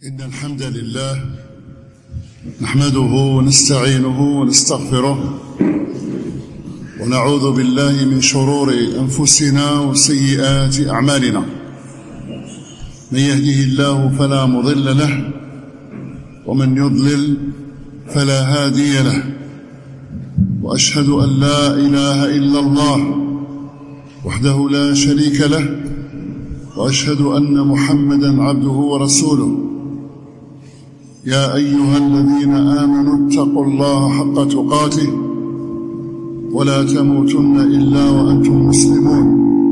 إن الحمد لله نحمده ونستعينه ونستغفره ونعوذ بالله من شرور أنفسنا وسيئات أعمالنا. من يهده الله فلا مضل له ومن يضلل فلا هادي له، وأشهد أن لا إله إلا الله وحده لا شريك له، وأشهد أن محمدًا عبده ورسوله. يا أيها الذين آمنوا اتقوا الله حق تقاته ولا تموتن إلا وأنتم مسلمون.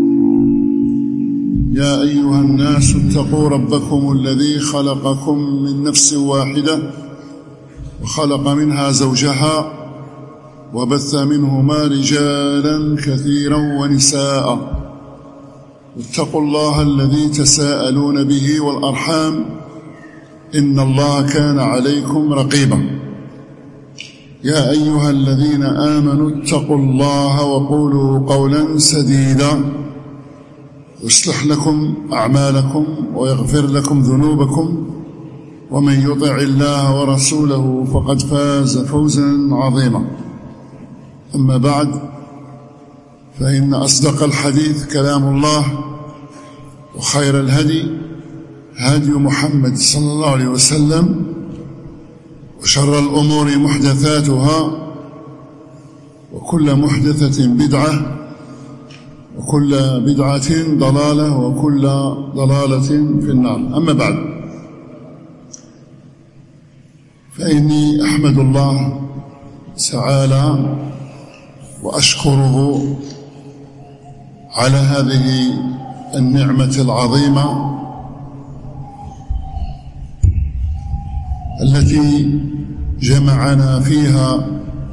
يا أيها الناس اتقوا ربكم الذي خلقكم من نفس واحدة وخلق منها زوجها وبث منهما رجالا كثيرا ونساء. اتقوا الله الذي تساءلون به والأرحام إن الله كان عليكم رقيبا. يا أيها الذين آمنوا اتقوا الله وقولوا قولا سديدا يصلح لكم أعمالكم ويغفر لكم ذنوبكم، ومن يطع الله ورسوله فقد فاز فوزا عظيما. أما بعد، فإن أصدق الحديث كلام الله، وخير الهدي هدي محمد صلى الله عليه وسلم، وشر الأمور محدثاتها، وكل محدثة بدعة، وكل بدعة ضلالة، وكل ضلالة في النار. أما بعد، فإني أحمد الله تعالى وأشكره على هذه النعمة العظيمة التي جمعنا فيها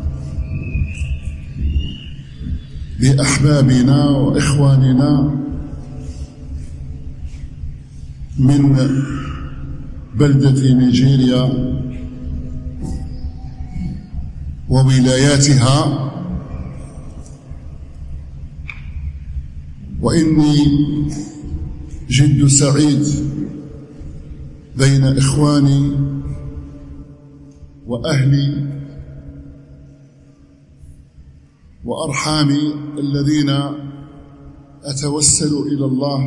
بأحبابنا وإخواننا من بلدة نيجيريا وولاياتها، وإني جد سعيد بين إخواني وأهلي وأرحامي الذين أتوسل إلى الله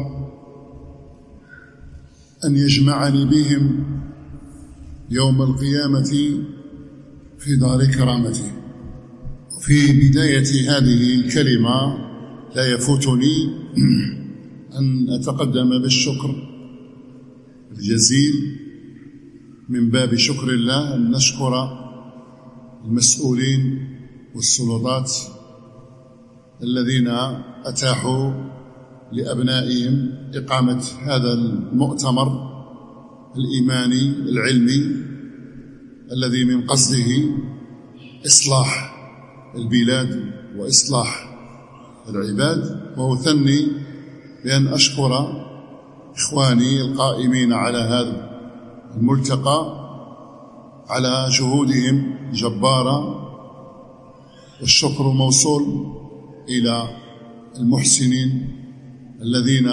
أن يجمعني بهم يوم القيامة في دار كرامته. في بداية هذه الكلمة لا يفوتني أن أتقدم بالشكر الجزيل من باب شكر الله، أن نشكر المسؤولين والسلطات الذين أتاحوا لأبنائهم إقامة هذا المؤتمر الإيماني العلمي الذي من قصده إصلاح البلاد وإصلاح العباد. وأثني بأن أشكر إخواني القائمين على هذا الملتقى على جهودهم جبارة، والشكر موصول إلى المحسنين الذين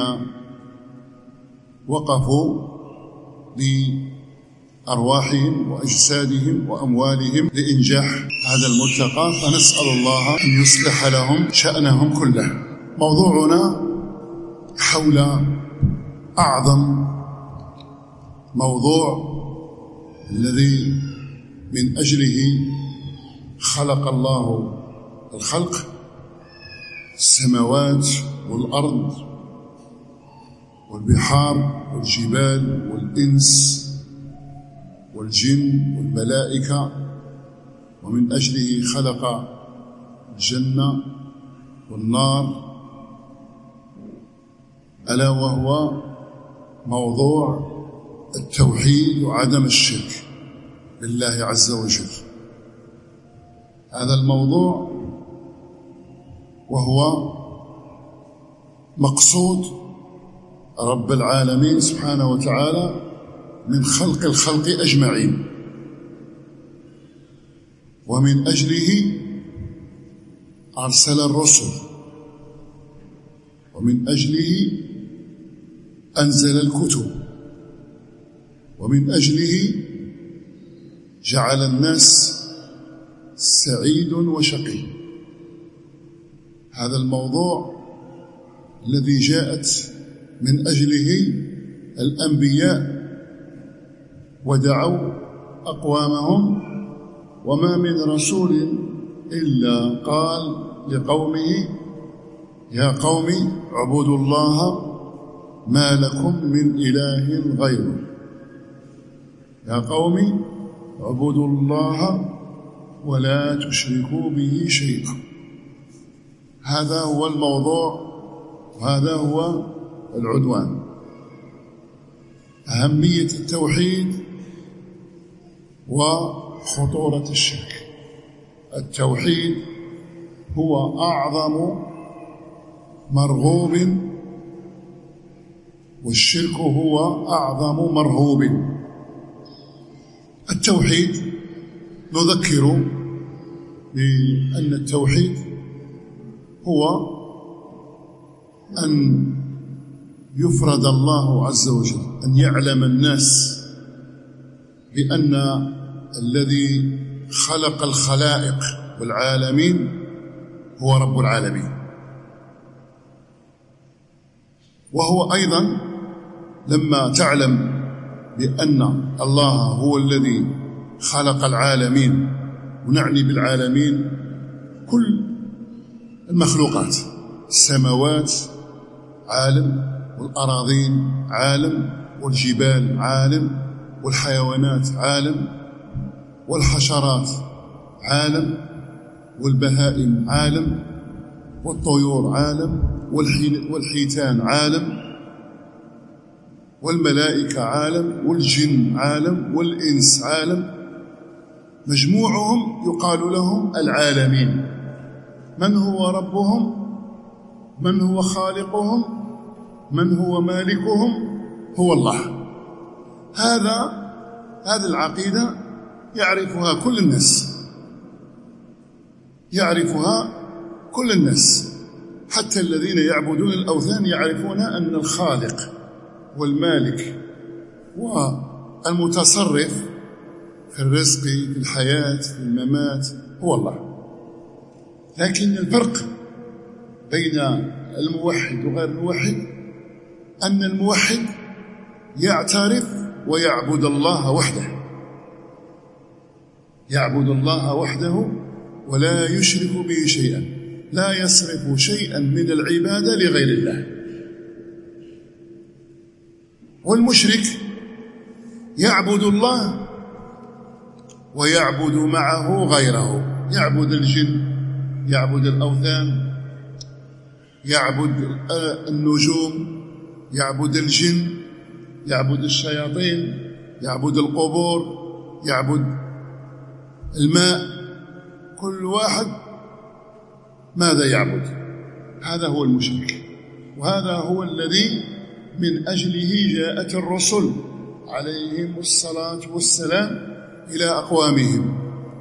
وقفوا بأرواحهم وأجسادهم وأموالهم لإنجاح هذا الملتقى، فنسأل الله أن يصلح لهم شأنهم كله. موضوعنا حول أعظم موضوع الذي من أجله خلق الله الخلق، السماوات والأرض والبحار والجبال والإنس والجن والملائكة، ومن أجله خلق الجنة والنار، ألا وهو موضوع التوحيد وعدم الشرك بالله عز وجل. هذا الموضوع وهو مقصود رب العالمين سبحانه وتعالى من خلق الخلق أجمعين، ومن أجله أرسل الرسل، ومن أجله أنزل الكتب، ومن أجله جعل الناس سعيد وشقي. هذا الموضوع الذي جاءت من أجله الأنبياء ودعوا أقوامهم، وما من رسول إلا قال لقومه: يا قوم اعبدوا الله ما لكم من إله غيره. يا قوم اعبدوا الله ولا تشركوا به شيئا. هذا هو الموضوع وهذا هو العنوان: أهمية التوحيد وخطورة الشرك. التوحيد هو أعظم مرغوب، والشرك هو أعظم مرهوب. التوحيد نذكر بأن التوحيد هو أن يفرد الله عز وجل، أن يعلم الناس بأن الذي خلق الخلائق والعالمين هو رب العالمين. وهو أيضا لما تعلم بأن الله هو الذي خلق العالمين، ونعني بالعالمين كل المخلوقات، السماوات عالم، والأراضين عالم، والجبال عالم، والحيوانات عالم، والحشرات عالم، والبهائم عالم، والطيور عالم، والحيتان عالم، والملائكة عالم، والجن عالم، والإنس عالم. مجموعهم يقال لهم العالمين. من هو ربهم؟ من هو خالقهم؟ من هو مالكهم؟ هو الله. هذه العقيدة يعرفها كل الناس، يعرفها كل الناس، حتى الذين يعبدون الأوثان يعرفون أن الخالق والمالك والمتصرف في الرزق، في الحياة، في الممات هو الله. لكن الفرق بين الموحد وغير الموحد أن الموحد يعترف ويعبد الله وحده، يعبد الله وحده ولا يشرك به شيئا، لا يصرف شيئا من العبادة لغير الله. والمشرك يعبد الله ويعبد معه غيره، يعبد الجن، يعبد الأوثان، يعبد النجوم، يعبد الجن، يعبد الشياطين، يعبد القبور، يعبد الماء. كل واحد ماذا يعبد؟ هذا هو المشرك، وهذا هو الذي من أجله جاءت الرسل عليهم الصلاة والسلام إلى أقوامهم.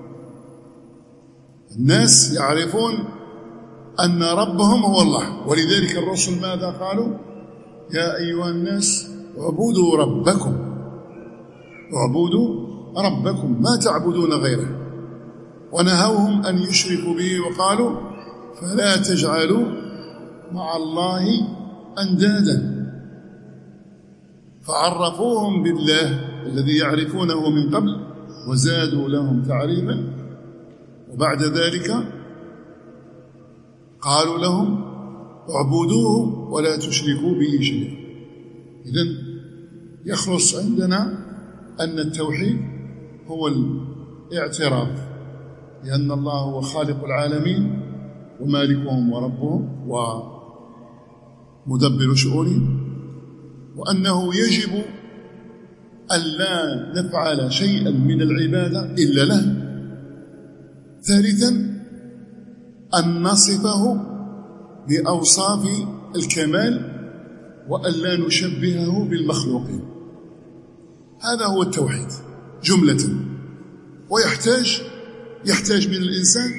الناس يعرفون أن ربهم هو الله، ولذلك الرسل ماذا قالوا؟ يا أيها الناس اعبدوا ربكم، اعبدوا ربكم ما تعبدون غيره. ونهوهم أن يشركوا به وقالوا فلا تجعلوا مع الله أندادا، فعرفوهم بالله الذي يعرفونه من قبل وزادوا لهم تعريفا، وبعد ذلك قالوا لهم اعبدوه ولا تشركوا به شيئا. إذن يخلص عندنا أن التوحيد هو الاعتراف بأن الله هو خالق العالمين ومالكهم وربهم ومدبر شؤونهم، وأنه يجب أن لا نفعل شيئا من العبادة إلا له. ثالثا أن نصفه بأوصاف الكمال وأن لا نشبهه بالمخلوقين. هذا هو التوحيد جملة. ويحتاج من الإنسان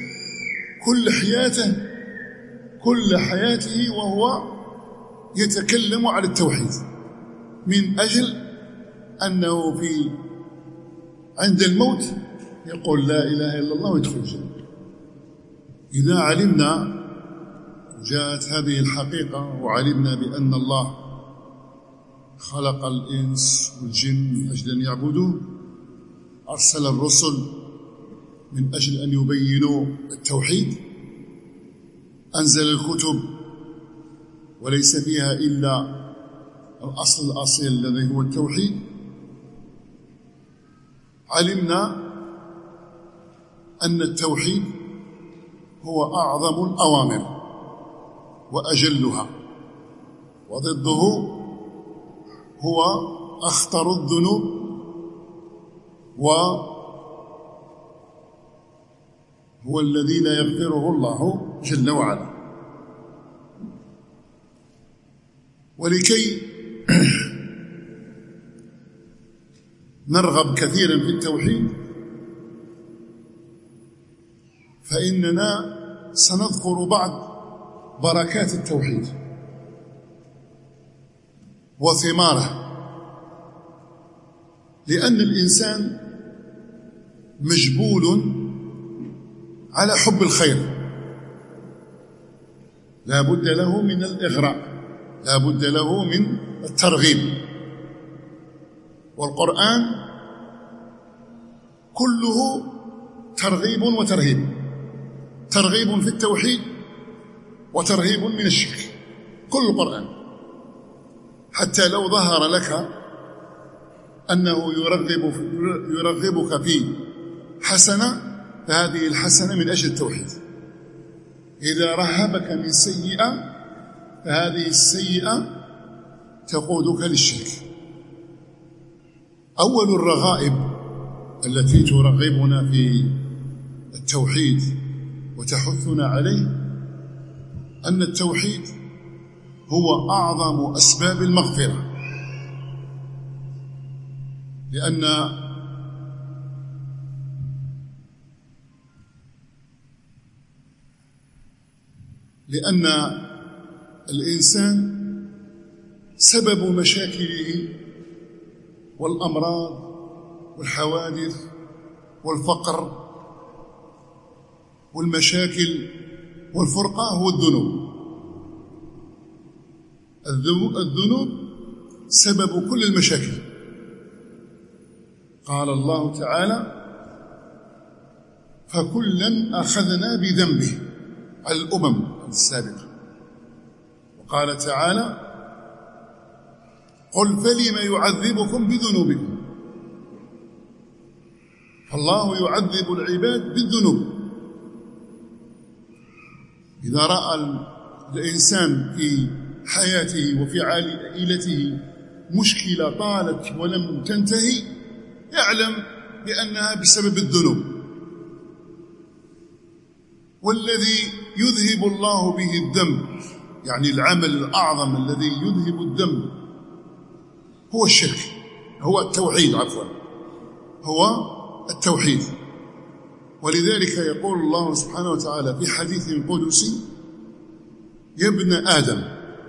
كل حياته وهو يتكلم على التوحيد، من أجل أنه عند الموت يقول لا إله إلا الله ويدخل الجنة. إذا علمنا جاءت هذه الحقيقة وعلمنا بأن الله خلق الإنس والجن من أجل أن يعبدوه، أرسل الرسل من أجل أن يبينوا التوحيد، أنزل الكتب وليس فيها إلا الأصل الأصيل الذي هو التوحيد. علمنا أن التوحيد هو أعظم الأوامر وأجلها، وضده هو أخطر الذنوب وهو الذي لا يغفره الله جل وعلا. ولكي نرغب كثيرا في التوحيد فإننا سنذكر بعض بركات التوحيد وثماره، لأن الإنسان مجبول على حب الخير، لا بد له من الإغراء، لا بد له من الترغيب. والقرآن كله ترغيب وترهيب، ترغيب في التوحيد وترهيب من الشرك، كل القرآن. حتى لو ظهر لك أنه يرغبك في حسنة فهذه الحسنة من أجل التوحيد. إذا رهبك من سيئة فهذه السيئة تقودك للشرك. أول الرغائب التي ترغبنا في التوحيد وتحثنا عليه أن التوحيد هو أعظم أسباب المغفرة، لأن الإنسان سبب مشاكله والأمراض والحوادث والفقر والمشاكل والفرقة هو الذنوب. الذنوب سبب كل المشاكل. قال الله تعالى: فكلا أخذنا بذنبه، على الأمم السابقة. وقال تعالى: قل فلم يعذبكم بذنوبكم. فالله يعذب العباد بالذنوب. إذا رأى الإنسان في حياته وفي عائلته مشكلة طالت ولم تنتهي يعلم بأنها بسبب الذنوب. والذي يذهب الله به الذنب، يعني العمل الأعظم الذي يذهب الذنب هو الشرك، هو التوحيد، عفوا هو التوحيد. ولذلك يقول الله سبحانه وتعالى في حديث قدسي: يا ابن آدم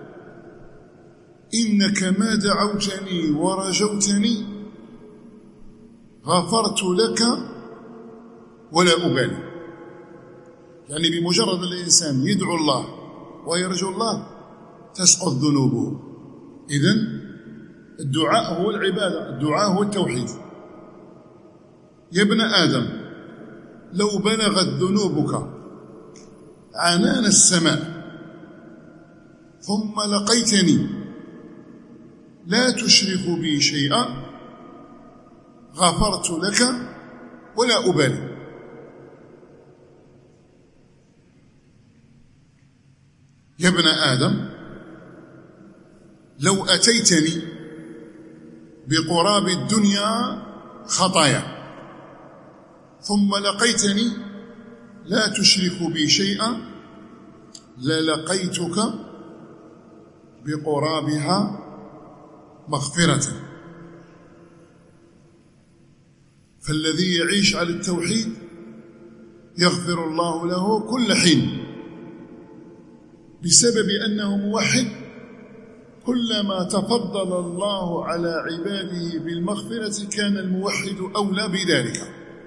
إنك ما دعوتني ورجوتني غفرت لك ولا أبالي. يعني بمجرد الإنسان يدعو الله ويرجو الله تسقط ذنوبه. إذن الدعاء هو العبادة، الدعاء هو التوحيد. يا ابن آدم لو بلغت ذنوبك عنان السماء ثم لقيتني لا تشرك بي شيئا غفرت لك ولا أبالي. يا ابن آدم لو أتيتني بقراب الدنيا خطايا ثم لقيتني لا تشرك بي شيئا للقيتك بقرابها مغفرة. فالذي يعيش على التوحيد يغفر الله له كل حين بسبب أنه موحد كلما تفضل الله على عباده بالمغفرة كان الموحد أولى بذلك.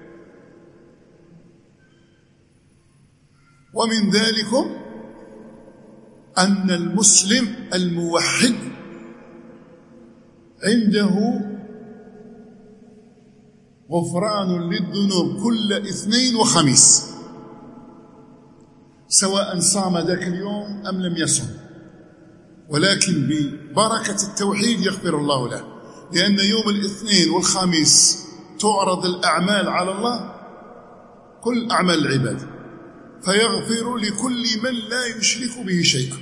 ومن ذلك أن المسلم الموحد عنده غفران للذنوب كل اثنين وخميس، سواء صام ذاك اليوم أم لم يصم، ولكن ببركة التوحيد يغفر الله له، لأن يوم الاثنين والخميس تعرض الأعمال على الله، كل أعمال العباد، فيغفر لكل من لا يشرك به شيئا.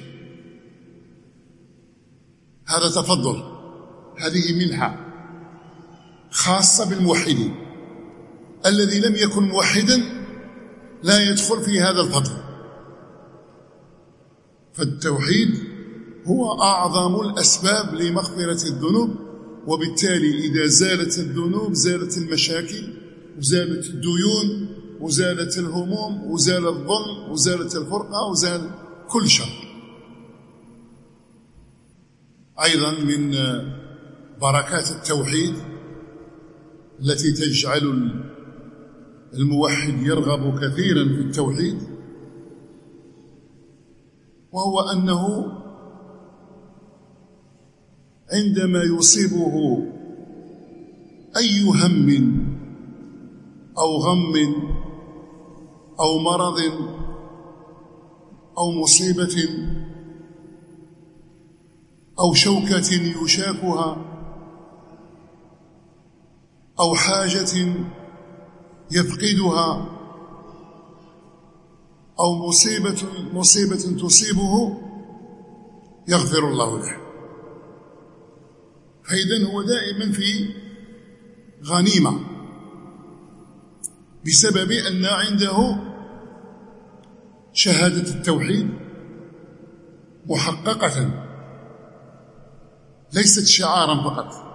هذا تفضل، هذه منحة خاصة بالموحدين. الذي لم يكن موحدا لا يدخل في هذا الفضل. فالتوحيد هو أعظم الأسباب لمغفرة الذنوب، وبالتالي إذا زالت الذنوب زالت المشاكل، وزالت الديون، وزالت الهموم، وزال الظلم، وزالت الفرقة، وزال كل شر. أيضا من بركات التوحيد التي تجعل الموحد يرغب كثيرا في التوحيد، وهو أنه عندما يصيبه أي هم أو غم أو مرض أو مصيبة أو شوكة يشاكها أو حاجة يفقدها أو مصيبة تصيبه يغفر الله له. فإذن هو دائما في غنيمة بسبب أن عنده شهادة التوحيد محققة، ليست شعارا فقط.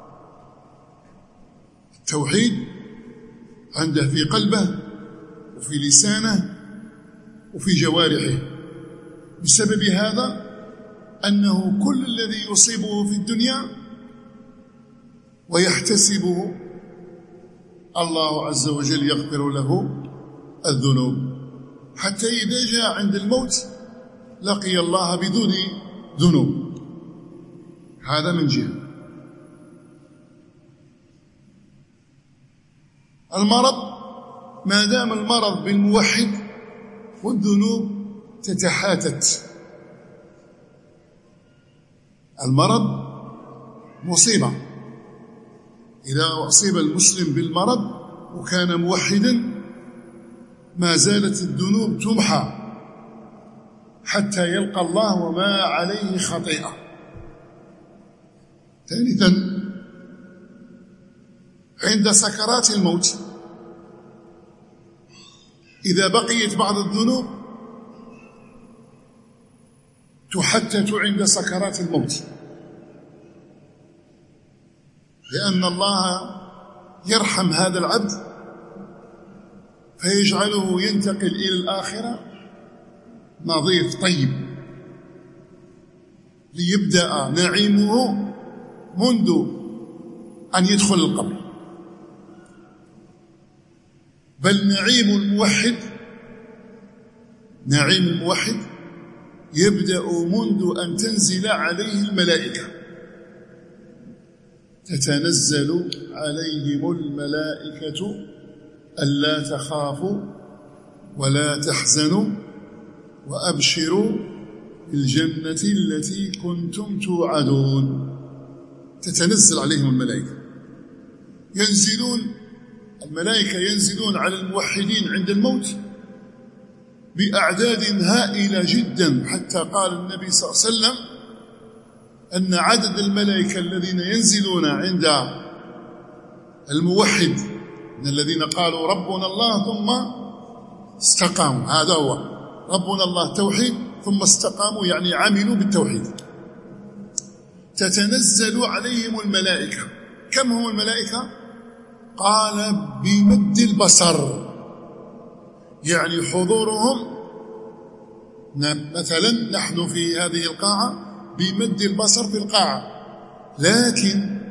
التوحيد عنده في قلبه وفي لسانه وفي جوارحه، بسبب هذا أنه كل الذي يصيبه في الدنيا ويحتسبه الله عز وجل يغفر له الذنوب، حتى إذا جاء عند الموت لقي الله بدون ذنوب. هذا من جهة. المرض، ما دام المرض بالموحد والذنوب تتحاتت. المرض مصيبة، إذا أصيب المسلم بالمرض وكان موحدا ما زالت الذنوب تمحى حتى يلقى الله وما عليه خطيئة. ثالثا، عند سكرات الموت إذا بقيت بعض الذنوب تحتت عند سكرات الموت، لأن الله يرحم هذا العبد فيجعله ينتقل إلى الآخرة نظيف طيب، ليبدأ نعيمه منذ أن يدخل القبر. بل نعيم الموحد يبدأ منذ أن تنزل عليه الملائكة، تتنزل عليهم الملائكة ألا تخافوا ولا تحزنوا وأبشروا بالجنة التي كنتم توعدون. تتنزل عليهم الملائكة ينزلون على الموحدين عند الموت بأعداد هائلة جدا، حتى قال النبي صلى الله عليه وسلم أن عدد الملائكة الذين ينزلون عند الموحد من الذين قالوا ربنا الله ثم استقاموا، هذا هو ربنا الله توحيد، ثم استقاموا يعني عملوا بالتوحيد، تتنزل عليهم الملائكة. كم هم الملائكة؟ قال بمد البصر، يعني حضورهم مثلا نحن في هذه القاعة بمد البصر في القاعة. لكن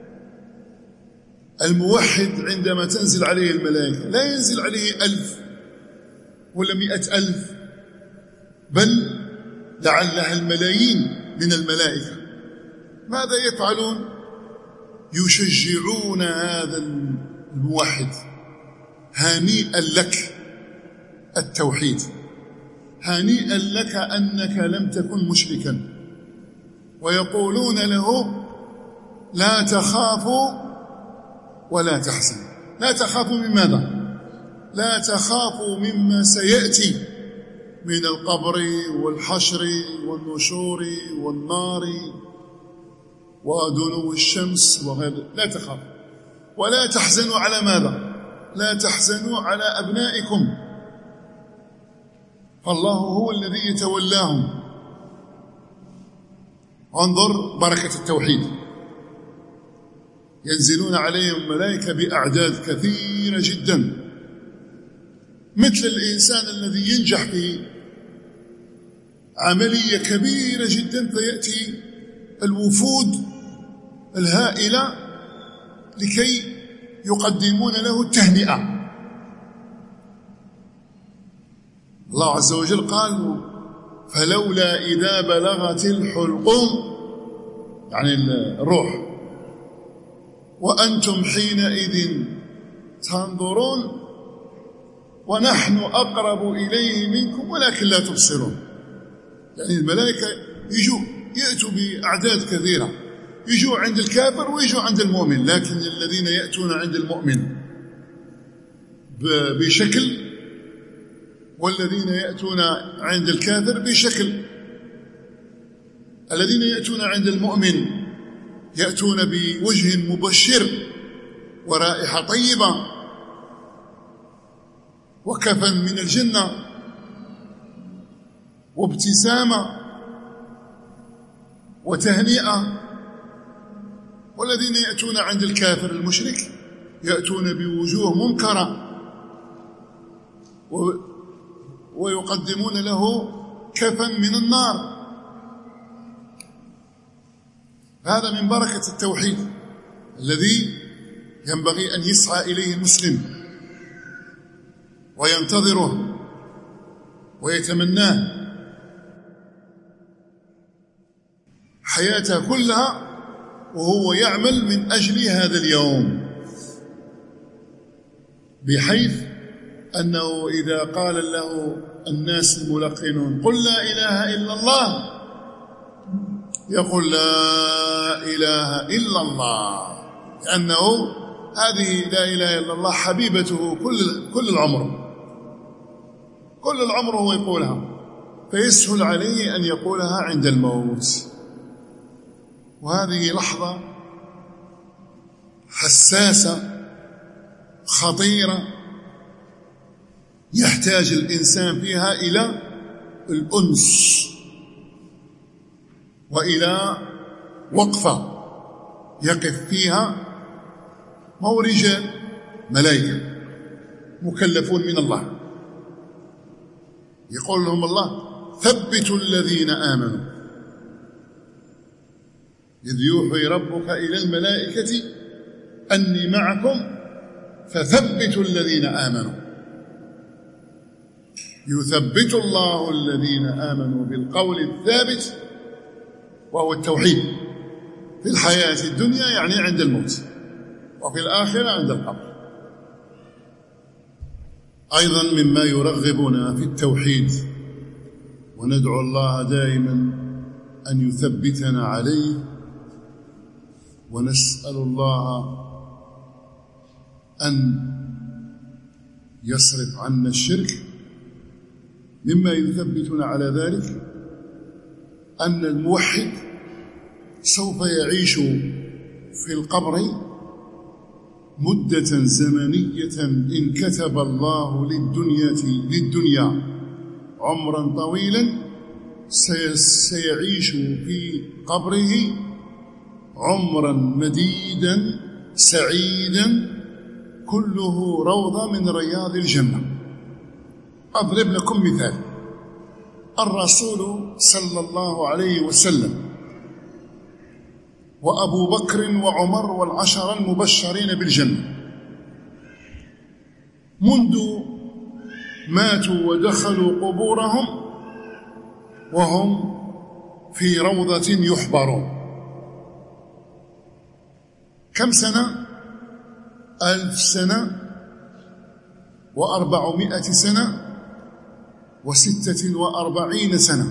الموحد عندما تنزل عليه الملائكة لا ينزل عليه 1000 ولا 100,000، بل لعلها الملايين من الملائكة. ماذا يفعلون؟ يشجعون هذا الموحد: هنيئا لك التوحيد، هنيئا لك أنك لم تكن مشركا. ويقولون له: لا تخافوا ولا تحزنوا. لا تخافوا من ماذا؟ لا تخافوا مما سيأتي من القبر والحشر والنشور والنار ودنو الشمس وغير. لا تخافوا ولا تحزنوا على ماذا؟ لا تحزنوا على أبنائكم، فالله هو الذي يتولاهم. انظر بركة التوحيد، ينزلون عليهم الملائكة بأعداد كثيرة جدا، مثل الإنسان الذي ينجح في عملية كبيرة جدا فيأتي الوفود الهائلة لكي يقدمون له التهنئة. الله عز وجل قال: فلولا إذا بلغت الحلقوم، يعني الروح، وأنتم حينئذ تنظرون ونحن أقرب إليه منكم ولكن لا تبصرون. يعني الملائكة يأتوا بأعداد كثيرة، يجوا عند الكافر ويجوا عند المؤمن، لكن الذين يأتون عند المؤمن بشكل، والذين يأتون عند الكافر بشكل. الذين يأتون عند المؤمن يأتون بوجه مبشر ورائحة طيبة وكفن من الجنة وابتسامة وتهنئة. والذين يأتون عند الكافر المشرك يأتون بوجوه منكرة ويقدمون له كفن من النار. هذا من بركة التوحيد الذي ينبغي أن يسعى إليه المسلم وينتظره ويتمناه حياته كلها، وهو يعمل من أجل هذا اليوم، بحيث أنه إذا قال له الناس الملقنون: قل لا إله إلا الله، يقول: لا إله إلا الله، لأنه هذه لا إله إلا الله حبيبته كل العمر، كل العمر هو يقولها، فيسهل عليه أن يقولها عند الموت. وهذه لحظة حساسة خطيرة يحتاج الإنسان فيها إلى الأنس وإلى وقفة يقف فيها مو رجال، ملائكة مكلفون من الله، يقول لهم الله: ثبتوا الذين آمنوا، إذ يوحي ربك إلى الملائكة أني معكم فثبتوا الذين آمنوا. يثبت الله الذين آمنوا بالقول الثابت، وهو التوحيد، في الحياة الدنيا يعني عند الموت، وفي الآخرة عند القبر. أيضا مما يرغبنا في التوحيد، وندعو الله دائما أن يثبتنا عليه، ونسأل الله أن يصرف عنا الشرك. مما يثبتنا على ذلك أن الموحد سوف يعيش في القبر مدة زمنية إن كتب الله للدنيا عمرا طويلا، سيعيش في قبره عمرا مديدا سعيدا كله روضة من رياض الجنة. أضرب لكم مثال. الرسول صلى الله عليه وسلم وأبو بكر وعمر والعشرة المبشرين بالجنة، منذ ماتوا ودخلوا قبورهم وهم في روضة يحبرون. كم سنة؟ 1000 سنة و400 سنة و46 سنة.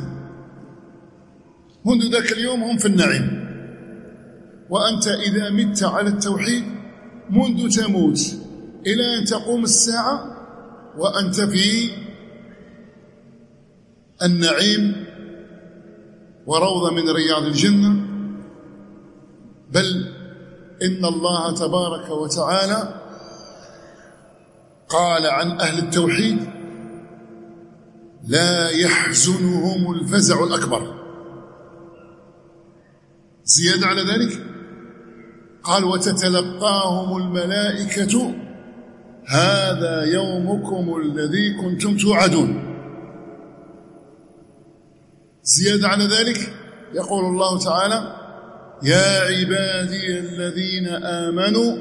منذ ذاك اليوم هم في النعيم. وأنت إذا مت على التوحيد منذ تموت إلى أن تقوم الساعة وأنت في النعيم وروضة من رياض الجنة. بل إن الله تبارك وتعالى قال عن أهل التوحيد: لا يحزنهم الفزع الأكبر. زيادة على ذلك قال: وتتلقاهم الملائكة هذا يومكم الذي كنتم توعدون. زيادة على ذلك يقول الله تعالى: يا عبادي الذين آمنوا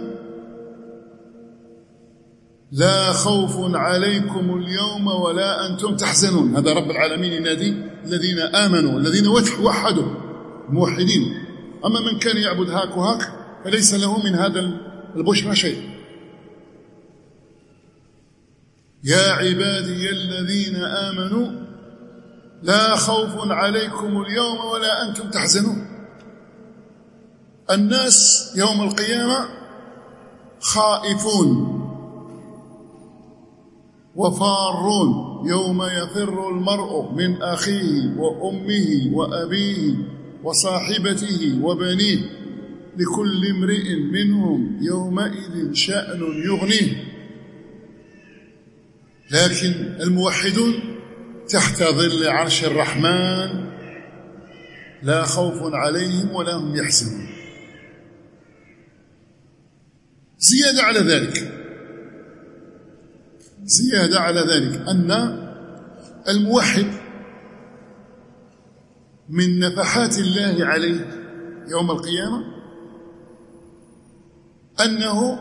لا خوف عليكم اليوم ولا أنتم تحزنون. هذا رب العالمين ينادي الذين آمنوا، الذين وحدوا، الموحدين. أما من كان يعبد هاك وهاك فليس له من هذا البشرى شيء. يا عبادي الذين آمنوا لا خوف عليكم اليوم ولا أنتم تحزنون. الناس يوم القيامة خائفون وفارون، يوم يفر المرء من أخيه وأمه وأبيه وصاحبته وبنيه لكل امرئ منهم يومئذ شأن يغنيه. لكن الموحدون تحت ظل عرش الرحمن لا خوف عليهم ولا هم يحزنون. زيادة على ذلك أن الموحد من نفحات الله عليه يوم القيامة أنه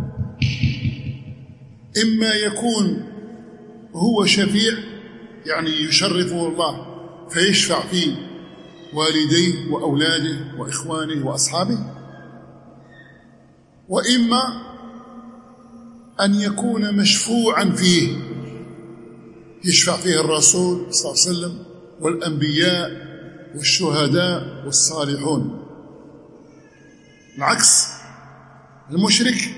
إما يكون هو شفيع، يعني يشرفه الله فيشفع في والديه وأولاده وإخوانه وأصحابه، وإما أن يكون مشفوعا فيه، يشفع فيه الرسول صلى الله عليه وسلم والأنبياء والشهداء والصالحون. العكس، المشرك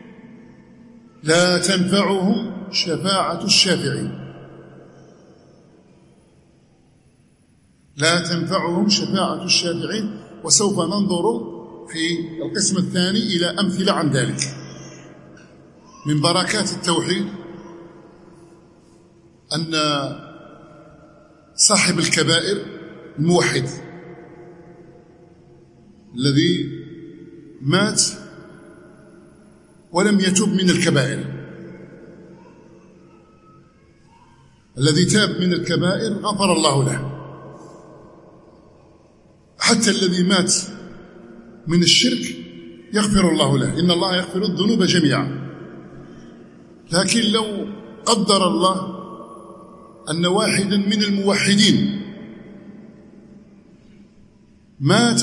لا تنفعهم شفاعة الشافعين، لا تنفعهم شفاعة الشافعين. وسوف ننظر في القسم الثاني إلى أمثلة عن ذلك. من بركات التوحيد أن صاحب الكبائر الموحد الذي مات ولم يتب من الكبائر، الذي تاب من الكبائر غفر الله له. حتى الذي مات من الشرك يغفر الله له، إن الله يغفر الذنوب جميعا. لكن لو قدر الله أن واحدا من الموحدين مات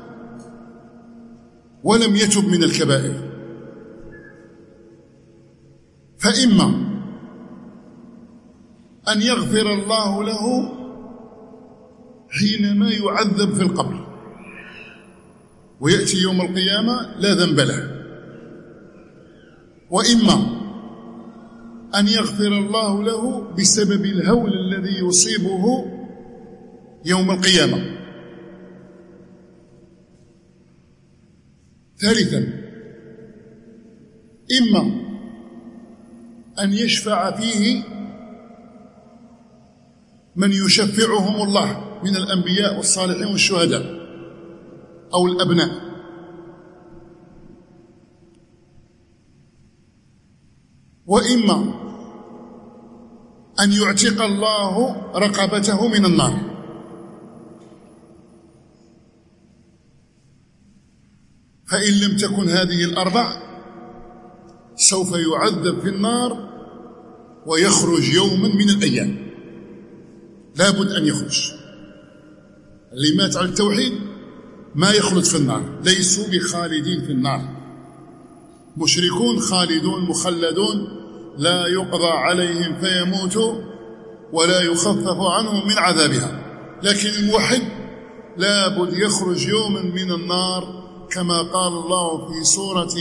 ولم يتب من الكبائر، فإما أن يغفر الله له حينما يعذب في القبر ويأتي يوم القيامة لا ذنب له، وإما أن يغفر الله له بسبب الهول الذي يصيبه يوم القيامة. ثالثا، إما أن يشفع فيه من يشفعهم الله من الأنبياء والصالحين والشهداء أو الأبناء، وإما أن يعتق الله رقبته من النار. فإن لم تكن هذه الأربع سوف يعذب في النار ويخرج يوما من الأيام، لابد أن يخرج. اللي مات على التوحيد ما يخلد في النار، ليسوا بخالدين في النار. مشركون خالدون مخلدون لا يقضى عليهم فيموتوا ولا يخفف عنهم من عذابها. لكن الموحد لابد يخرج يوما من النار، كما قال الله في سورة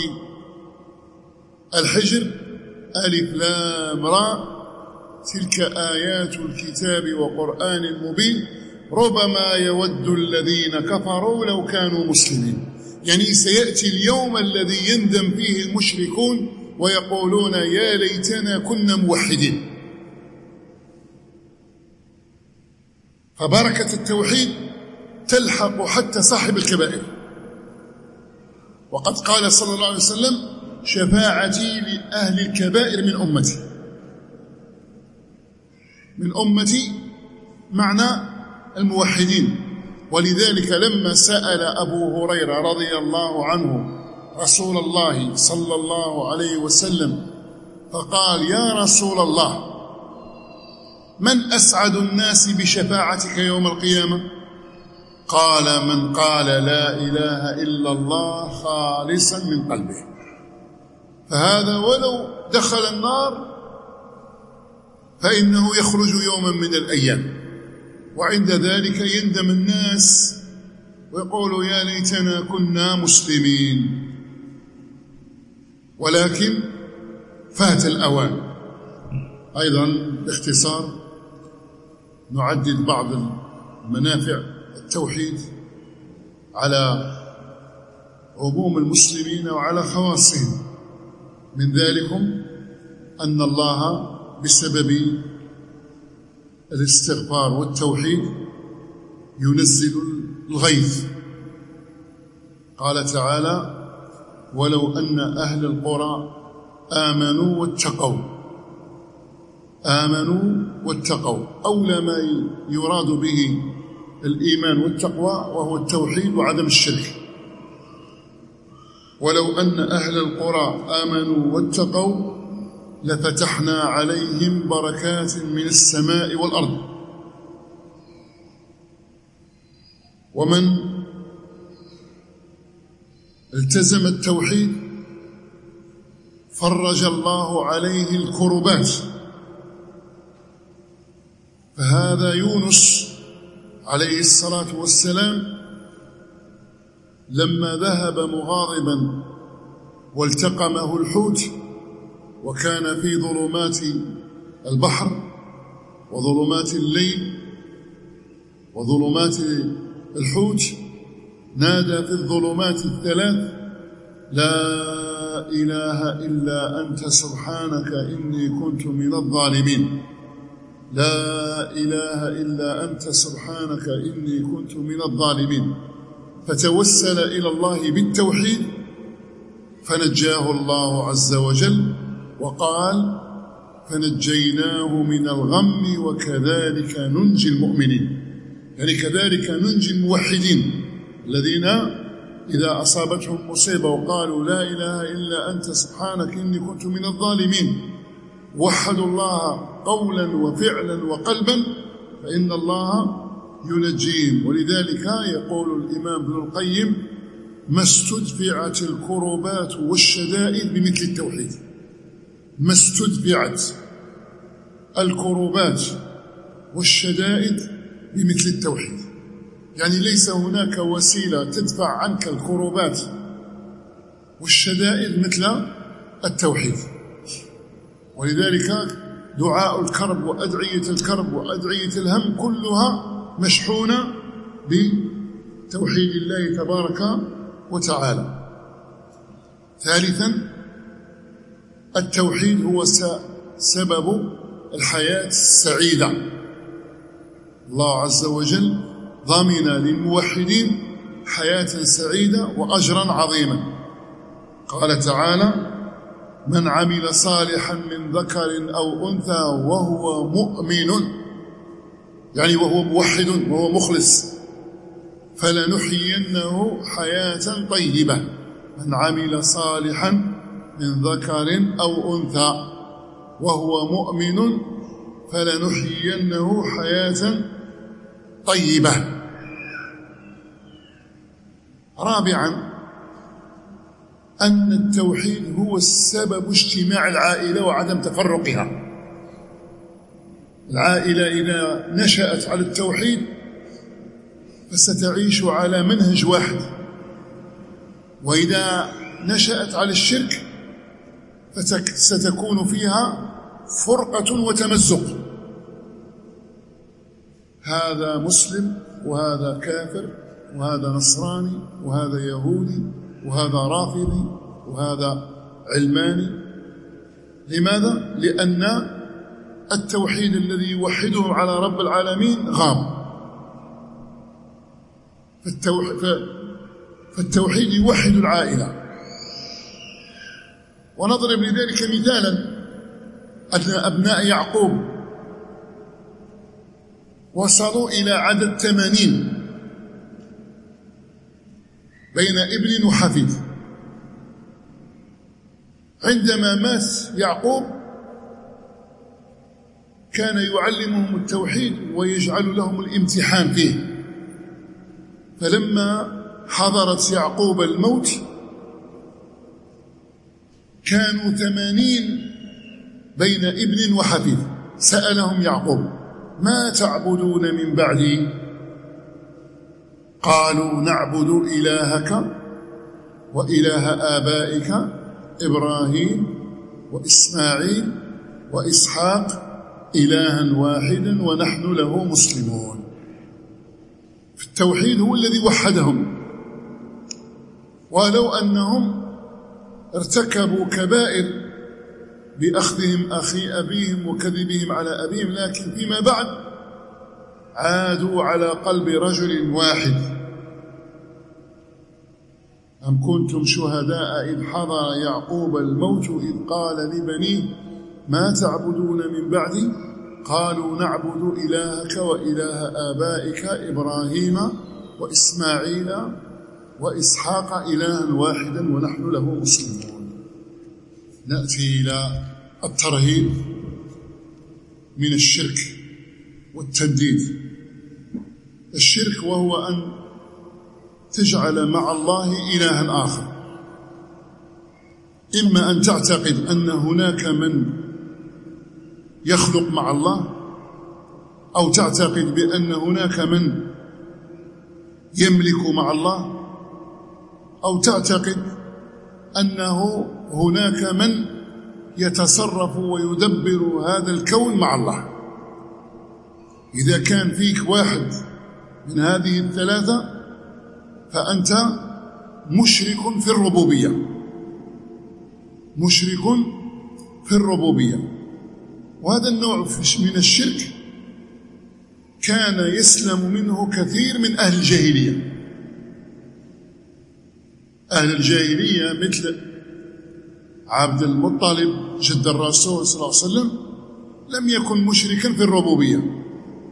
الحجر: ألف لام را تلك آيات الكتاب وقرآن مبين ربما يود الذين كفروا لو كانوا مسلمين. يعني سيأتي اليوم الذي يندم فيه المشركون ويقولون يا ليتنا كنا موحدين. فبركة التوحيد تلحق حتى صاحب الكبائر. وقد قال صلى الله عليه وسلم: شفاعتي لأهل الكبائر من أمتي. من أمتي معنى الموحدين. ولذلك لما سأل أبو هريرة رضي الله عنه رسول الله صلى الله عليه وسلم فقال: يا رسول الله، من أسعد الناس بشفاعتك يوم القيامة؟ قال: من قال لا إله إلا الله خالصا من قلبه. فهذا ولو دخل النار فإنه يخرج يوما من الأيام، وعند ذلك يندم الناس ويقولوا يا ليتنا كنا مسلمين. ولكن فات الأوان. أيضا باختصار نعدد بعض منافع التوحيد على عموم المسلمين وعلى خواصهم. من ذلك أن الله بسبب الاستغفار والتوحيد ينزل الغيث. قال تعالى: ولو أن أهل القرى آمنوا واتقوا. أولى ما يراد به الإيمان والتقوى وهو التوحيد وعدم الشرك. ولو أن أهل القرى آمنوا واتقوا لفتحنا عليهم بركات من السماء والأرض. ومن التزم التوحيد فرج الله عليه الكربات. فهذا يونس عليه الصلاة والسلام لما ذهب مغاضبا والتقمه الحوت وكان في ظلمات البحر وظلمات الليل وظلمات الحوت، نادى في الظلمات الثلاث: لا إله إلا أنت سبحانك إني كنت من الظالمين. لا إله إلا أنت سبحانك إني كنت من الظالمين. فتوسل إلى الله بالتوحيد فنجاه الله عز وجل، وقال: فنجيناه من الغم وكذلك ننجي المؤمنين. يعني كذلك ننجي الموحدين الذين إذا أصابتهم مصيبة وقالوا لا إله إلا أنت سبحانك إني كنت من الظالمين، وحدوا الله قولا وفعلا وقلبا، فإن الله ينجيهم. ولذلك يقول الإمام ابن القيم: ما استدفعت الكربات والشدائد بمثل التوحيد. ما استدفعت الكربات والشدائد بمثل التوحيد. يعني ليس هناك وسيلة تدفع عنك الكربات والشدائد مثل التوحيد. ولذلك دعاء الكرب وأدعية الكرب وأدعية الهم كلها مشحونة بتوحيد الله تبارك وتعالى. ثالثا، التوحيد هو سبب الحياة السعيدة. الله عز وجل ضمن للموحدين حياة سعيدة وأجرا عظيما. قال تعالى: من عمل صالحا من ذكر أو أنثى وهو مؤمن، يعني وهو موحد وهو مخلص، فلنحيينه حياة طيبة. من عمل صالحا من ذكر أو أنثى وهو مؤمن فلنحيينه حياة طيبة. رابعا أن التوحيد هو السبب اجتماع العائلة وعدم تفرقها. العائلة إذا نشأت على التوحيد فستعيش على منهج واحد، وإذا نشأت على الشرك فستكون فيها فرقة وتمزق، هذا مسلم وهذا كافر وهذا نصراني وهذا يهودي وهذا رافضي وهذا علماني. لماذا؟ لأن التوحيد الذي يوحدهم على رب العالمين غاب. فالتوحيد يوحد العائلة. ونضرب لذلك مثالا أن أبناء يعقوب وصلوا إلى عدد 80 بين ابن وحفيد. عندما مات يعقوب كان يعلمهم التوحيد ويجعل لهم الامتحان فيه، فلما حضرت يعقوب الموت كانوا 80 بين ابن وحفيد. سألهم يعقوب: ما تعبدون من بعدي؟ قالوا: نعبد إلهك وإله آبائك إبراهيم وإسماعيل وإسحاق إلها واحدا ونحن له مسلمون. التوحيد هو الذي وحدهم، ولو أنهم ارتكبوا كبائر بأخذهم أخي أبيهم وكذبهم على أبيهم، لكن فيما بعد عادوا على قلب رجل واحد. أم كنتم شهداء إذ حضر يعقوب الموت إذ قال لبنيه ما تعبدون من بعدي؟ قالوا: نعبد إلهك وإله آبائك إبراهيم وإسماعيل وإسحاق إلها واحدا ونحن له مسلمون. نأتي إلى الترهيب من الشرك والتنديد. الشرك وهو أن تجعل مع الله إلها آخر، إما أن تعتقد أن هناك من يخلق مع الله، أو تعتقد بأن هناك من يملك مع الله، أو تعتقد أنه هناك من يتصرف ويدبر هذا الكون مع الله. إذا كان فيك واحد من هذه الثلاثة فأنت مشرك في الربوبية، مشرك في الربوبية. وهذا النوع من الشرك كان يسلم منه كثير من أهل الجاهلية. أهل الجاهلية مثل عبد المطلب جد الرسول صلى الله عليه وسلم لم يكن مشركا في الربوبية.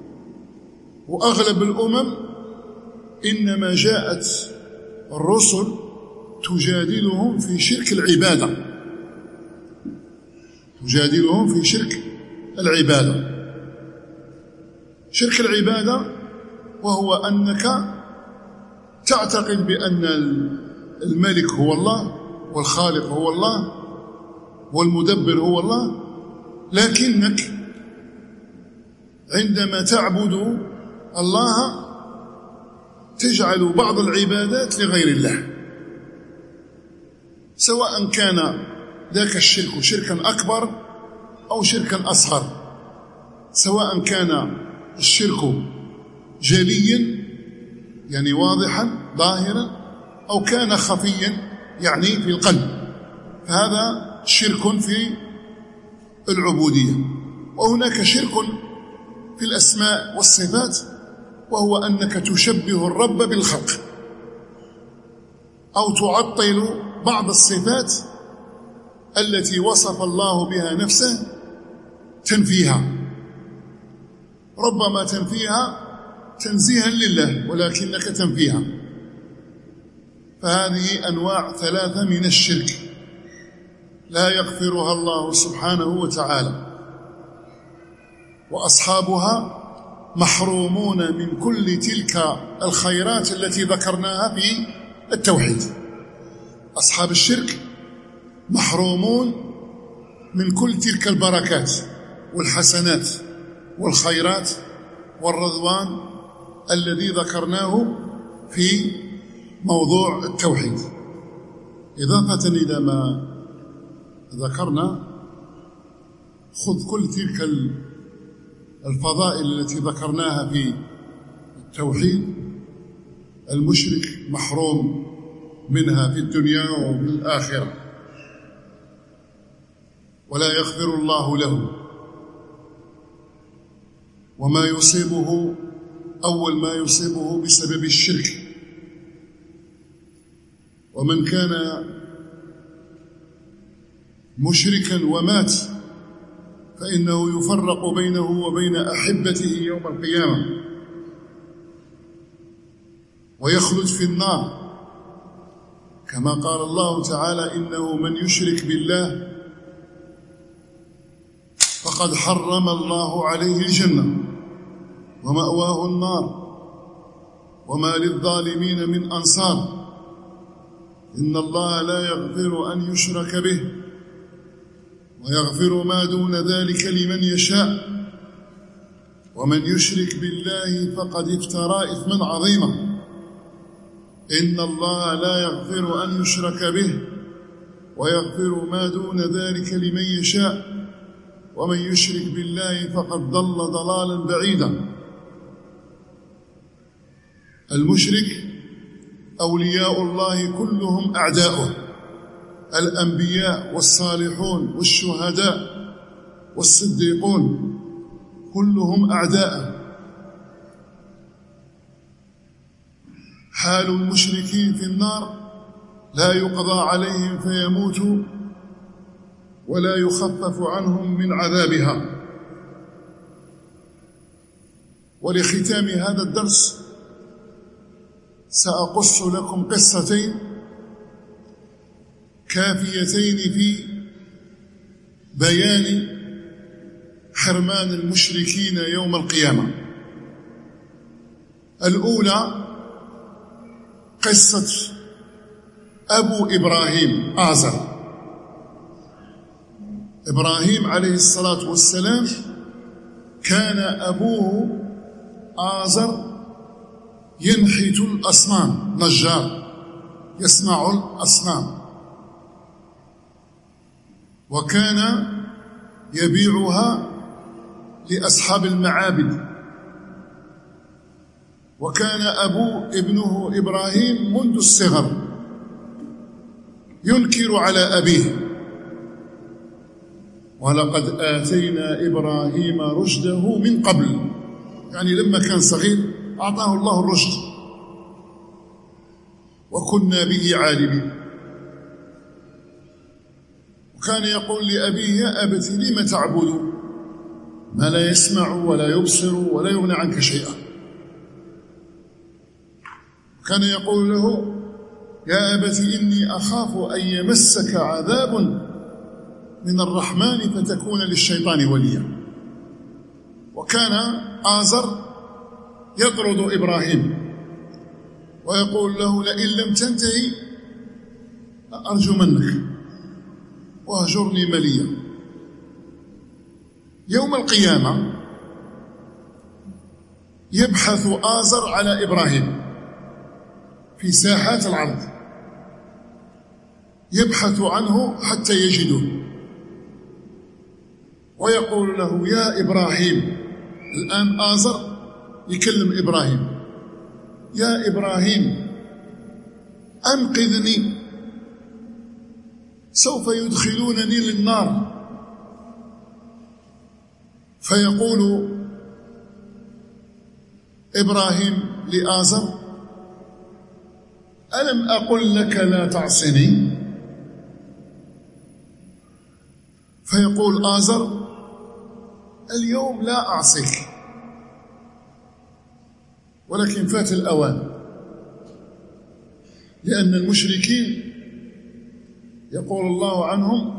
وأغلب الأمم إنما جاءت الرسل تجادلهم في شرك العبادة، تجادلهم في شرك العبادة. شرك العبادة وهو أنك تعتقد بأن الملك هو الله والخالق هو الله والمدبر هو الله، لكنك عندما تعبد الله تجعل بعض العبادات لغير الله، سواء كان ذاك الشرك شركا أكبر أو شركا أصغر، سواء كان الشرك جليا يعني واضحا ظاهرا أو كان خفيا يعني في القلب، فهذا شرك في العبودية. وهناك شرك في الأسماء والصفات، وهو أنك تشبه الرب بالخلق أو تعطل بعض الصفات التي وصف الله بها نفسه تنفيها، ربما تنفيها تنزيها لله ولكنك تنفيها. فهذه أنواع 3 من الشرك لا يغفرها الله سبحانه وتعالى، وأصحابها محرومون من كل تلك الخيرات التي ذكرناها في التوحيد. أصحاب الشرك محرومون من كل تلك البركات والحسنات والخيرات والرضوان الذي ذكرناه في موضوع التوحيد. إضافة إلى ما ذكرنا، خذ كل تلك الفضائل التي ذكرناها في التوحيد، المشرك محروم منها في الدنيا وفي الآخرة، ولا يغفر الله له. وما يصيبه أول ما يصيبه بسبب الشرك. ومن كان مشركا ومات فإنه يفرق بينه وبين أحبته يوم القيامة ويخلد في النار، كما قال الله تعالى: إنه من يشرك بالله فقد حرم الله عليه الجنة ومأواه النار وما للظالمين من أنصار. إن الله لا يغفر أن يشرك به ويغفر ما دون ذلك لمن يشاء، ومن يشرك بالله فقد افترى إثما عظيما. إن الله لا يغفر أن يشرك به ويغفر ما دون ذلك لمن يشاء، ومن يشرك بالله فقد ضل ضلالا بعيدا. المشرك أولياء الله كلهم أعداؤه، الأنبياء والصالحون والشهداء والصديقون كلهم أعداء. حال المشركين في النار لا يقضى عليهم فيموتوا ولا يخفف عنهم من عذابها. ولختام هذا الدرس سأقص لكم قصتين كافيتين في بيان حرمان المشركين يوم القيامة. الأولى قصة أبو إبراهيم آزر. إبراهيم عليه الصلاة والسلام كان أبوه آزر ينحت الأصنام، نجار يصنع الأصنام، وكان يبيعها لأصحاب المعابد. وكان ابنه إبراهيم منذ الصغر ينكر على أبيه: ولقد آتينا إبراهيم رشده من قبل، يعني لما كان صغير أعطاه الله الرشد وكنا به عالمين. وكان يقول لأبيه: يا أبت لم تعبد ما لا يسمع ولا يبصر ولا يغني عنك شيئا. كان يقول له: يا أبت إني أخاف أن يمسك عذاب من الرحمن فتكون للشيطان وليا. وكان آزر يطرد إبراهيم ويقول له: لئن لم تنتهي لأرجمنك واهجرني مليا. يوم القيامة يبحث آزر على إبراهيم في ساحات العرض، يبحث عنه حتى يجده ويقول له: يا إبراهيم. الآن آزر يكلم إبراهيم: يا إبراهيم أنقذني، سوف يدخلونني للنار. فيقول إبراهيم لآزر: ألم أقل لك لا تعصني؟ فيقول آزر: اليوم لا أعصيك، ولكن فات الأوان. لأن المشركين يقول الله عنهم: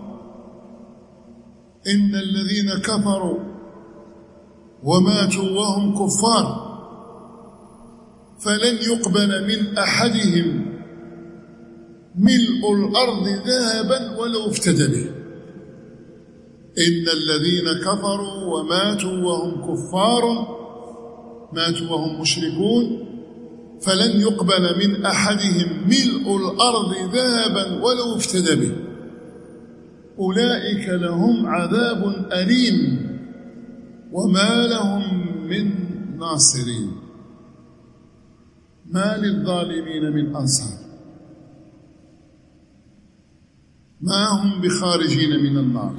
إن الذين كفروا وماتوا وهم كفار فلن يقبل من أحدهم ملء الأرض ذهبا ولو افتدى به. إن الذين كفروا وماتوا وهم كفار، ماتوا وهم مشركون، فلن يقبل من أحدهم ملء الأرض ذهبا ولو افتدى به، أولئك لهم عذاب أليم وما لهم من ناصرين. ما للظالمين من أنصار، ما هم بخارجين من النار.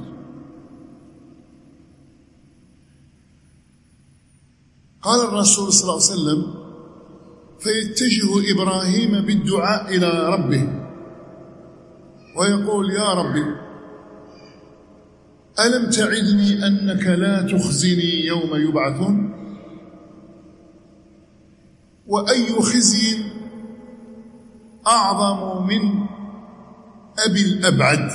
قال الرسول صلى الله عليه وسلم: فيتجه إبراهيم بالدعاء إلى ربه ويقول: يا ربي، ألم تعدني أنك لا تخزني يوم يبعثون؟ وأي خزي أعظم من أبي الأبعد؟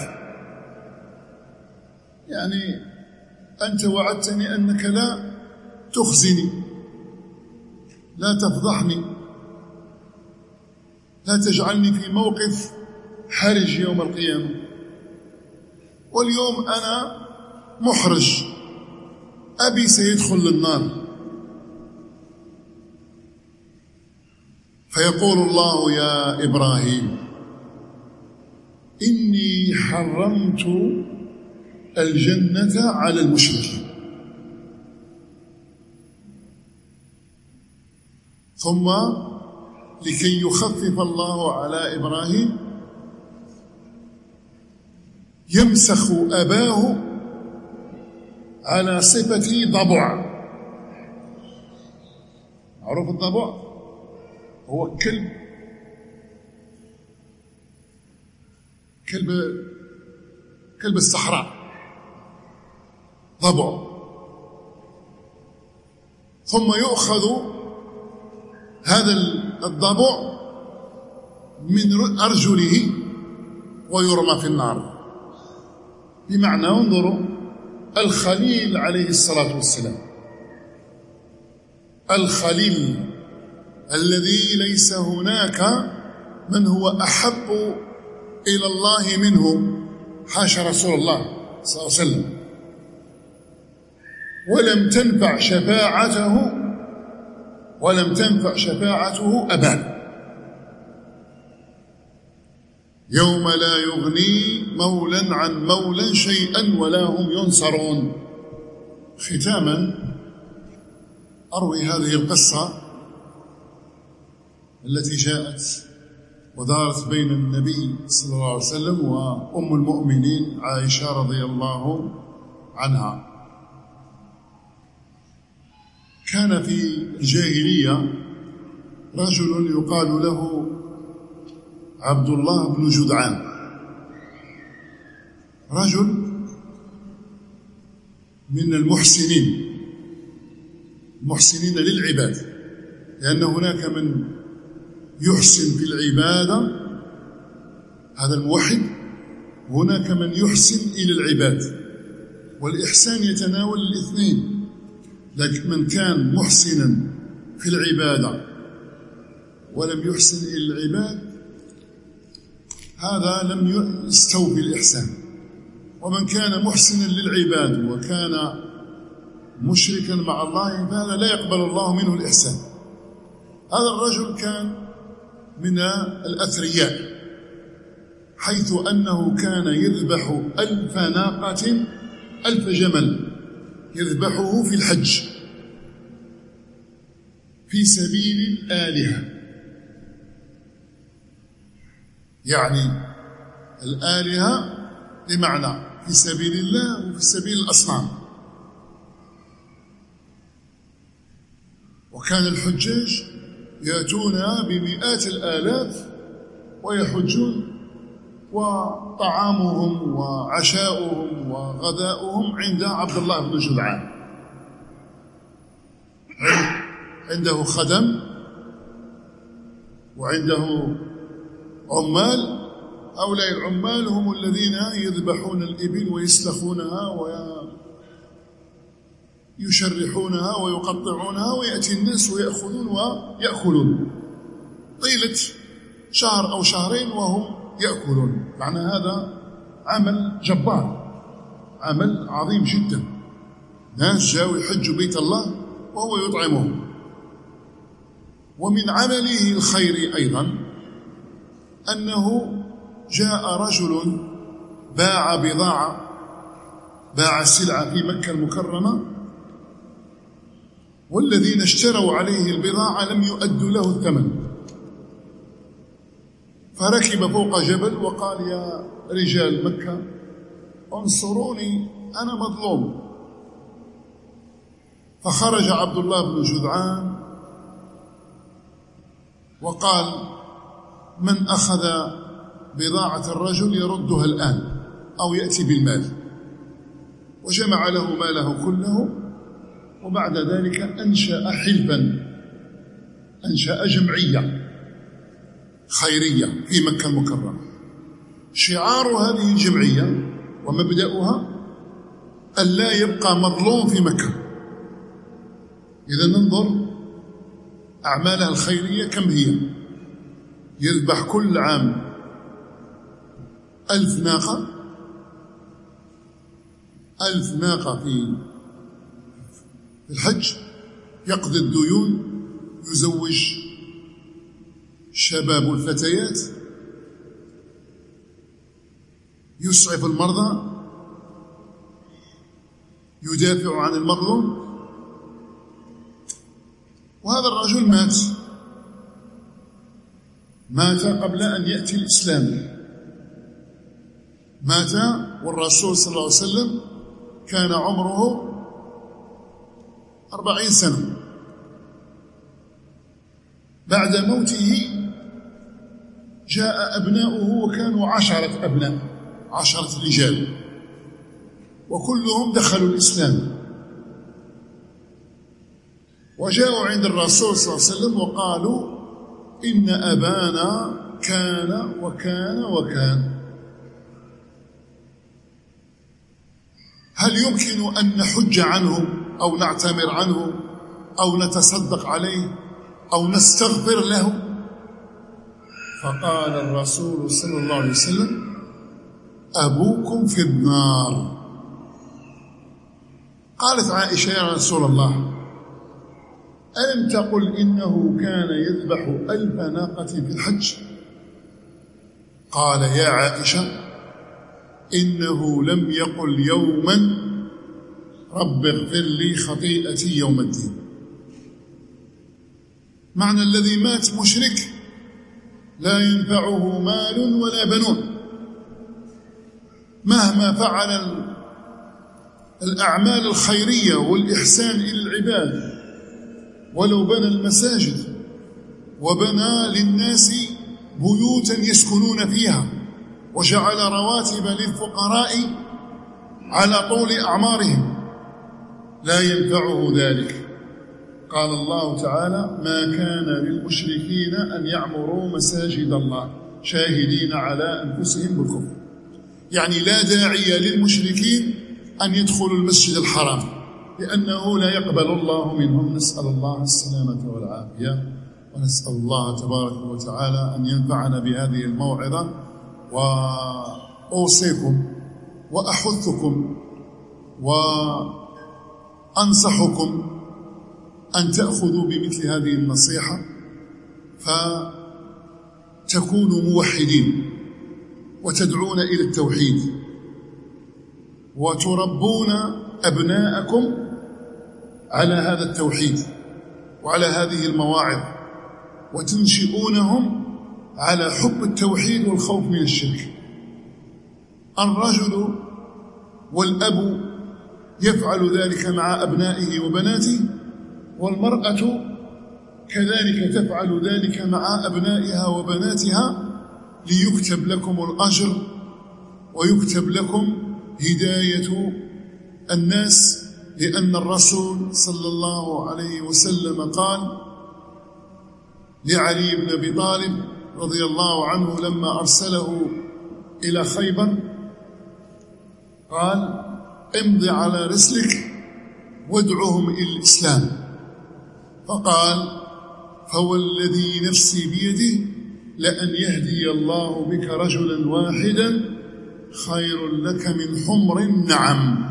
يعني أنت وعدتني أنك لا تخزني، لا تفضحني، لا تجعلني في موقف حرج يوم القيامة، واليوم أنا محرج، أبي سيدخل النار. فيقول الله: يا إبراهيم، إني حرمت الجنة على المشركين. ثم لكي يخفف الله على إبراهيم يمسخ أباه على صفة ضبع. معروف الضبع هو كلب الصحراء، ضبع. ثم يؤخذ هذا الضبع من أرجله ويرمى في النار. بمعنى، انظروا، الخليل عليه الصلاة والسلام، الخليل الذي ليس هناك من هو أحب إلى الله منه، حاشا رسول الله صلى الله عليه وسلم، ولم تنفع شفاعته أبدا. يوم لا يغني مولا عن مولا شيئا ولا هم ينصرون. ختاما أروي هذه القصة التي جاءت ودارت بين النبي صلى الله عليه وسلم وأم المؤمنين عائشة رضي الله عنها. كان في الجاهلية رجل يقال له عبد الله بن جدعان، رجل من المحسنين للعباد، لأن هناك من يحسن في العبادة، هذا الموحد، هناك من يحسن إلى العباد، والإحسان يتناول الاثنين. لكن من كان محسنا في العبادة ولم يحسن إلى العباد، هذا لم يستوفي الإحسان. ومن كان محسنا للعباد وكان مشركا مع الله، فهذا لا يقبل الله منه الإحسان. هذا الرجل كان من الأثرياء، حيث أنه كان يذبح 1000 ناقة، 1000 جمل يذبحه في الحج في سبيل الآلهة. يعني الآلهة بمعنى في سبيل الله وفي سبيل الأصنام. وكان الحجاج يأتون بمئات الآلاف ويحجون، وطعامهم وعشاؤهم وغداؤهم عند عبد الله بن جدعان. عنده خدم وعنده عمال، هؤلاء العمال هم الذين يذبحون الإبل ويسلخونها ويشرحونها ويقطعونها، ويأتي الناس ويأخذون ويأكلون طيلة شهر أو شهرين وهم يأكلون. معنى هذا عمل جبار، عمل عظيم جدا. ناس جاءوا يحجوا بيت الله وهو يطعمهم. ومن عمله الخير أيضا أنه جاء رجل باع بضاعة، باع سلعة في مكة المكرمة، والذين اشتروا عليه البضاعة لم يؤدوا له الثمن، فركب فوق جبل وقال: يا رجال مكة انصروني، أنا مظلوم. فخرج عبد الله بن جذعان وقال: من أخذ بضاعة الرجل يردها الآن أو يأتي بالمال. وجمع له ماله كله، وبعد ذلك أنشأ حلفا، أنشأ جمعية خيرية في مكة المكرمة. شعار هذه الجمعية ومبدأها ألا يبقى مظلوم في مكة. إذا ننظر أعمالها الخيرية كم هي. يذبح كل عام 1000 ناقة، 1000 ناقة في الحج، يقضي الديون، يزوج الشباب والفتيات، يسعف المرضى، يدافع عن المظلوم. وهذا الرجل مات قبل أن يأتي الإسلام، مات والرسول صلى الله عليه وسلم كان عمره 40 سنة. بعد موته جاء أبناؤه وكانوا 10 أبناء، 10 رجال، وكلهم دخلوا الإسلام. وجاءوا عند الرسول صلى الله عليه وسلم وقالوا: إن أبانا كان وكان وكان، هل يمكن أن نحج عنه أو نعتمر عنه أو نتصدق عليه أو نستغفر له؟ فقال الرسول صلى الله عليه وسلم: أبوكم في النار. قالت عائشة: يا رسول الله، ألم تقل إنه كان يذبح 1000 ناقة في الحج؟ قال: يا عائشة، إنه لم يقل يوما رب اغفر لي خطيئتي يوم الدين. معنى الذي مات مشرك لا ينفعه مال ولا بنون، مهما فعل الأعمال الخيرية والإحسان إلى العباد، ولو بنى المساجد وبنى للناس بيوتا يسكنون فيها وجعل رواتب للفقراء على طول أعمارهم، لا ينفعه ذلك. قال الله تعالى: ما كان للمشركين أن يعمروا مساجد الله شاهدين على أنفسهم بالكفر. يعني لا داعي للمشركين أن يدخلوا المسجد الحرام، لأنه لا يقبل الله منهم. نسأل الله السلامة والعافية، ونسأل الله تبارك وتعالى أن ينفعنا بهذه الموعظة. وأوصيكم وأحثكم وأنصحكم أن تأخذوا بمثل هذه النصيحة، فتكونوا موحدين وتدعون إلى التوحيد، وتربون أبناءكم على هذا التوحيد وعلى هذه المواعظ، وتنشئونهم على حب التوحيد والخوف من الشرك. الرجل والأب يفعل ذلك مع أبنائه وبناته، والمرأة كذلك تفعل ذلك مع أبنائها وبناتها، ليكتب لكم الأجر ويكتب لكم هداية الناس. لأن الرسول صلى الله عليه وسلم قال لعلي بن أبي طالب رضي الله عنه لما أرسله إلى خيبر قال: امضي على رسلك وادعهم إلى الإسلام. فقال: فوالذي نفسي بيده لأن يهدي الله بك رجلا واحدا خير لك من حمر النعم.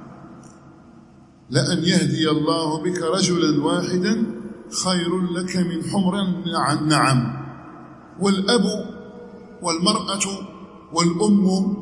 لأن يهدي الله بك رجلا واحدا خير لك من حمر النعم. والأب والمرأة والأم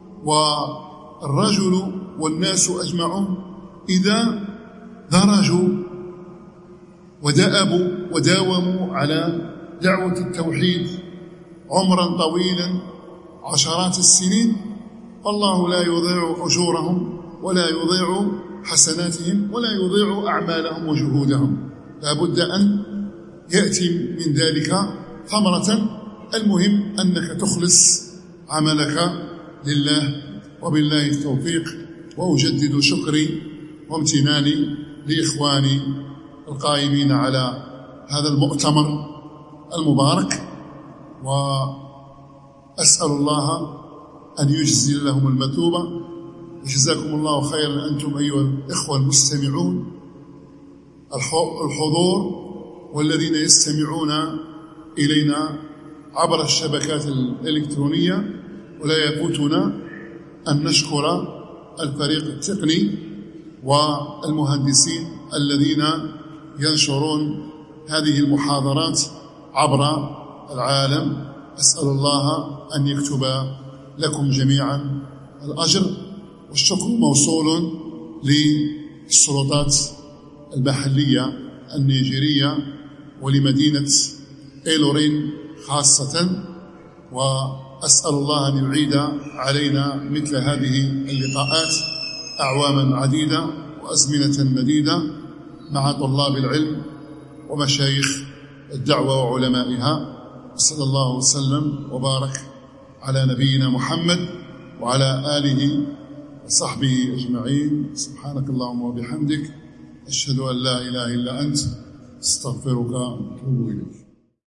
والرجل والناس أجمعون إذا درجوا ودأبوا وداوموا على دعوة التوحيد عمرا طويلا عشرات السنين، فالله لا يضيع أجورهم ولا يضيع حسناتهم ولا يضيع أعمالهم وجهودهم. لا بد أن يأتي من ذلك ثمرة. المهم أنك تخلص عملك لله، وبالله التوفيق. وأجدد شكري وامتناني لإخواني القائمين على هذا المؤتمر المبارك، وأسأل الله أن يجزي لهم المثوبة. وجزاكم الله خيرا أنتم أيها الإخوة المستمعون الحضور والذين يستمعون إلينا عبر الشبكات الإلكترونية. ولا يفوتنا أن نشكر الفريق التقني والمهندسين الذين ينشرون هذه المحاضرات عبر العالم. أسأل الله أن يكتب لكم جميعا الأجر، والشكر موصول للسلطات المحلية النيجيرية ولمدينة إيلورين خاصة. وأسأل الله أن يعيد علينا مثل هذه اللقاءات أعواما عديدة وأزمنة مديدة مع طلاب العلم ومشايخ الدعوة وعلمائها. صلى الله وسلم وبارك على نبينا محمد وعلى آله وصحبه أجمعين. سبحانك اللهم وبحمدك، أشهد أن لا إله إلا أنت، استغفرك وأتوب إليك.